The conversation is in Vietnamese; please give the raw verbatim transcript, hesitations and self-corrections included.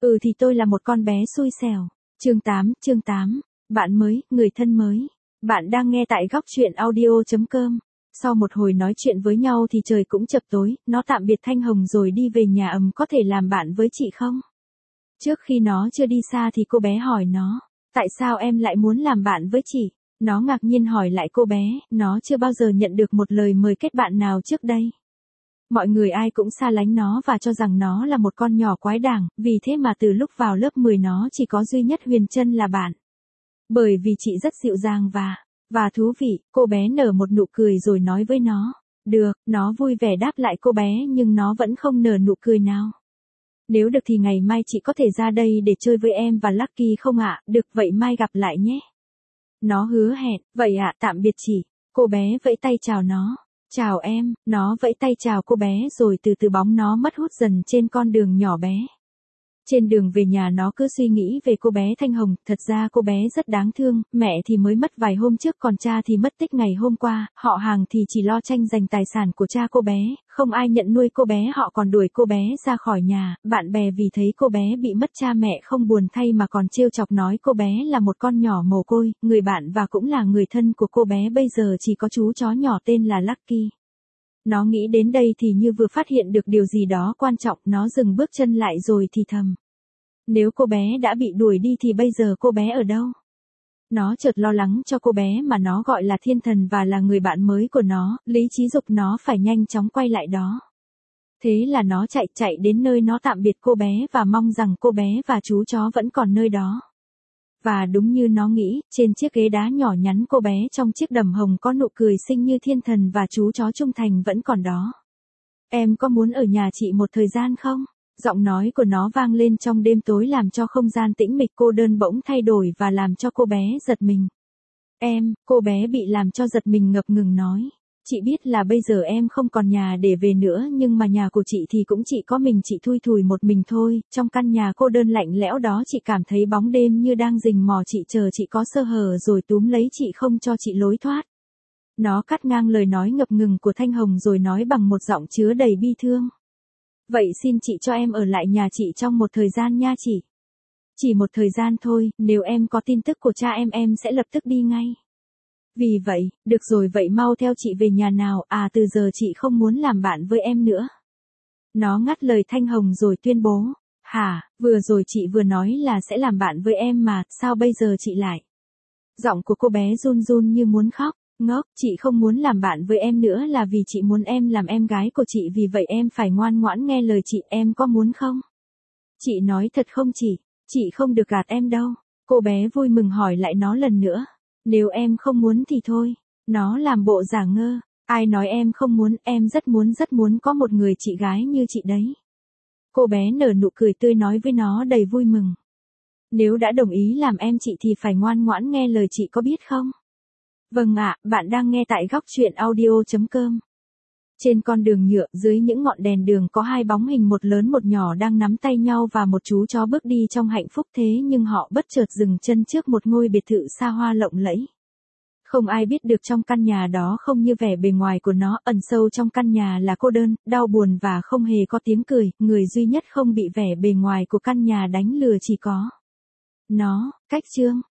Ừ thì tôi là một con bé xui xẻo. Chương tám, chương tám. Bạn mới, người thân mới. Bạn đang nghe tại góc chuyện audio chấm com. Sau một hồi nói chuyện với nhau thì trời cũng chập tối, nó tạm biệt Thanh Hồng rồi đi về nhà. Ầm, có thể làm bạn với chị không? Trước khi nó chưa đi xa thì cô bé hỏi nó, tại sao em lại muốn làm bạn với chị? Nó ngạc nhiên hỏi lại cô bé, nó chưa bao giờ nhận được một lời mời kết bạn nào trước đây. Mọi người ai cũng xa lánh nó và cho rằng nó là một con nhỏ quái đản, vì thế mà từ lúc vào lớp mười nó chỉ có duy nhất Huyền Trân là bạn. Bởi vì chị rất dịu dàng và, và thú vị, cô bé nở một nụ cười rồi nói với nó. Được, nó vui vẻ đáp lại cô bé nhưng nó vẫn không nở nụ cười nào. Nếu được thì ngày mai chị có thể ra đây để chơi với em và Lucky không ạ? Được, vậy mai gặp lại nhé. Nó hứa hẹn, vậy ạ, tạm biệt chị. Cô bé vẫy tay chào nó. Chào em, nó vẫy tay chào cô bé rồi từ từ bóng nó mất hút dần trên con đường nhỏ bé. Trên đường về nhà nó cứ suy nghĩ về cô bé Thanh Hồng, thật ra cô bé rất đáng thương, mẹ thì mới mất vài hôm trước còn cha thì mất tích ngày hôm qua, họ hàng thì chỉ lo tranh giành tài sản của cha cô bé, không ai nhận nuôi cô bé, họ còn đuổi cô bé ra khỏi nhà, bạn bè vì thấy cô bé bị mất cha mẹ không buồn thay mà còn trêu chọc nói cô bé là một con nhỏ mồ côi, người bạn và cũng là người thân của cô bé bây giờ chỉ có chú chó nhỏ tên là Lucky. Nó nghĩ đến đây thì như vừa phát hiện được điều gì đó quan trọng, nó dừng bước chân lại rồi thì thầm. Nếu cô bé đã bị đuổi đi thì bây giờ cô bé ở đâu? Nó chợt lo lắng cho cô bé mà nó gọi là thiên thần và là người bạn mới của nó, lý trí giục nó phải nhanh chóng quay lại đó. Thế là nó chạy chạy đến nơi nó tạm biệt cô bé và mong rằng cô bé và chú chó vẫn còn nơi đó. Và đúng như nó nghĩ, trên chiếc ghế đá nhỏ nhắn cô bé trong chiếc đầm hồng có nụ cười xinh như thiên thần và chú chó trung thành vẫn còn đó. Em có muốn ở nhà chị một thời gian không? Giọng nói của nó vang lên trong đêm tối làm cho không gian tĩnh mịch cô đơn bỗng thay đổi và làm cho cô bé giật mình. Em, cô bé bị làm cho giật mình ngập ngừng nói. Chị biết là bây giờ em không còn nhà để về nữa nhưng mà nhà của chị thì cũng chỉ có mình chị thui thủi một mình thôi, trong căn nhà cô đơn lạnh lẽo đó chị cảm thấy bóng đêm như đang rình mò chị chờ chị có sơ hở rồi túm lấy chị không cho chị lối thoát. Nó cắt ngang lời nói ngập ngừng của Thanh Hồng rồi nói bằng một giọng chứa đầy bi thương. Vậy xin chị cho em ở lại nhà chị trong một thời gian nha chị. Chỉ một thời gian thôi, nếu em có tin tức của cha em em sẽ lập tức đi ngay. Vì vậy, được rồi vậy mau theo chị về nhà nào, à từ giờ chị không muốn làm bạn với em nữa. Nó ngắt lời Thanh Hồng rồi tuyên bố, hả, vừa rồi chị vừa nói là sẽ làm bạn với em mà, sao bây giờ chị lại? Giọng của cô bé run run như muốn khóc, ngốc, chị không muốn làm bạn với em nữa là vì chị muốn em làm em gái của chị vì vậy em phải ngoan ngoãn nghe lời chị, em có muốn không? Chị nói thật không chị? Chị không được gạt em đâu. Cô bé vui mừng hỏi lại nó lần nữa. Nếu em không muốn thì thôi. Nó làm bộ giả ngơ. Ai nói em không muốn, em rất muốn rất muốn có một người chị gái như chị đấy. Cô bé nở nụ cười tươi nói với nó đầy vui mừng. Nếu đã đồng ý làm em chị thì phải ngoan ngoãn nghe lời chị có biết không? Vâng ạ, bạn đang nghe tại góc chuyện audio chấm com. Trên con đường nhựa, dưới những ngọn đèn đường có hai bóng hình một lớn một nhỏ đang nắm tay nhau và một chú chó bước đi trong hạnh phúc thế nhưng họ bất chợt dừng chân trước một ngôi biệt thự xa hoa lộng lẫy. Không ai biết được trong căn nhà đó không như vẻ bề ngoài của nó, ẩn sâu trong căn nhà là cô đơn, đau buồn và không hề có tiếng cười, người duy nhất không bị vẻ bề ngoài của căn nhà đánh lừa chỉ có nó. Cách chương